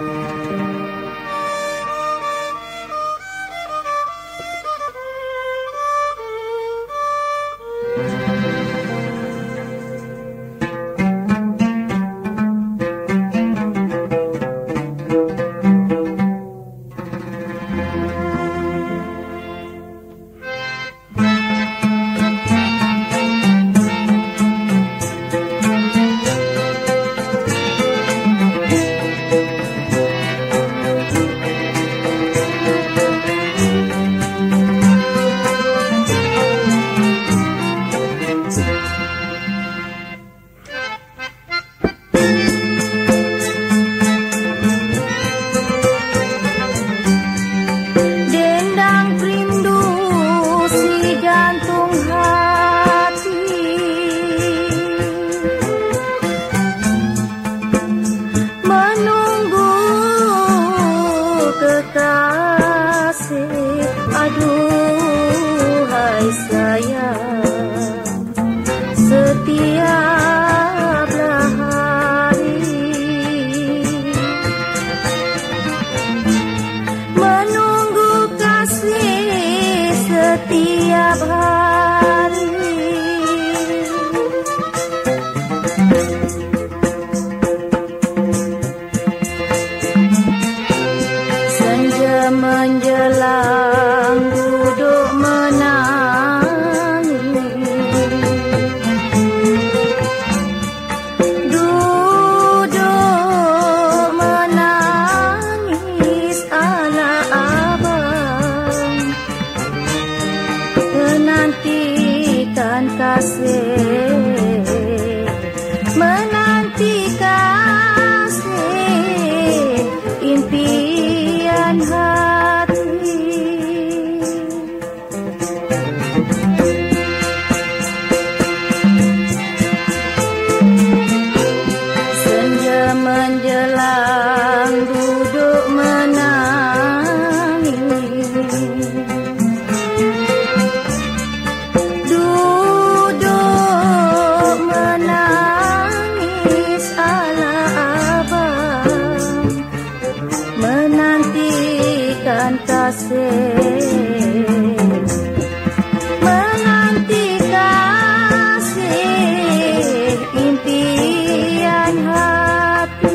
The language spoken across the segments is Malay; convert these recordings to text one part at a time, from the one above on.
Aduhai sayang, setiaplah hari menunggu kasih setiap hari. Senja menjelang duduk menangis, duduk menangis ala abang, menantikan kasih, menanti kasih, impian hati. Senja menjelang duduk menangis, duduk menangis ala abang, menantikan kasih, menanti kasih, impian hati.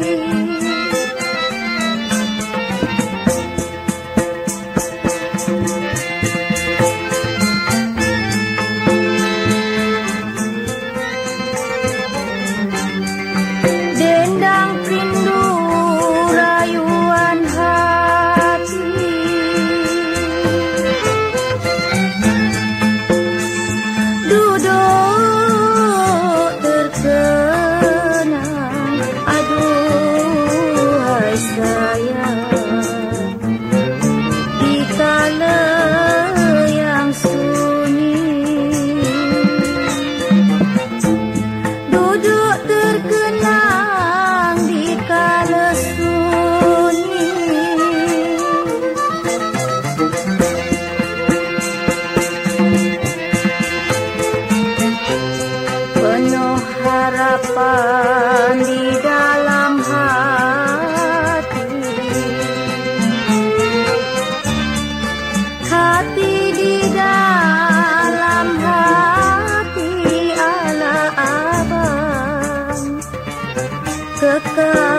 Dendang rindu rayuan hati, duduk terkenang, aduhai sayang, di kala yang sunyi, duduk terkenang di kala sunyi. Penuh harapan di dalam hati, hati di dalam hati ala abang, kekal